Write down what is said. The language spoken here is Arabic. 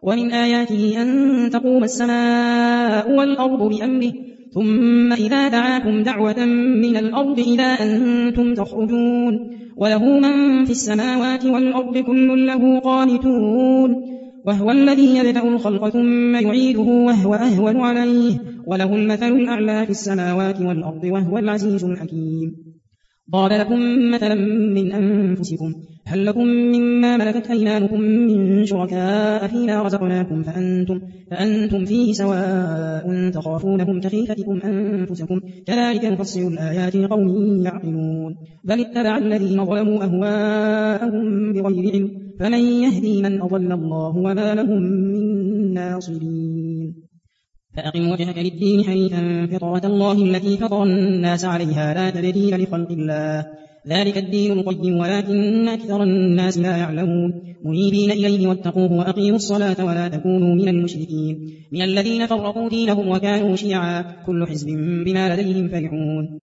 ومن آياته أن تقوم السماء والأرض بأمره ثم إذا دعاكم دعوة من الأرض إذا أنتم تخرجون وله من في السماوات والأرض كل له قانتون وهو الذي يبدأ الخلق ثم يعيده وهو أهون عليه وله المثل الأعلى في السماوات والأرض وهو العزيز الحكيم ضرب لكم مثلا من أنفسكم هل لكم مما ملكت أيمانكم من شركاء فيما رزقناكم فأنتم فيه سواء تخافونهم كخيفتكم أنفسكم كذلك نفصل الآيات لقوم يعقلون بل اتبع الذين ظلموا أهواءهم بغير علم فمن يهدي من أضل الله وما لهم من ناصرين فأقم وجهك للدين حنيفا فطرة الله التي فطر الناس عليها لا تبديل لخلق الله ذلك الدين القيم ولكن أكثر الناس لا يعلمون منيبين إليه واتقوه وأقيموا الصلاة ولا تكونوا من المشركين من الذين فرقوا دينهم وكانوا شيعا كل حزب بما لديهم فرحون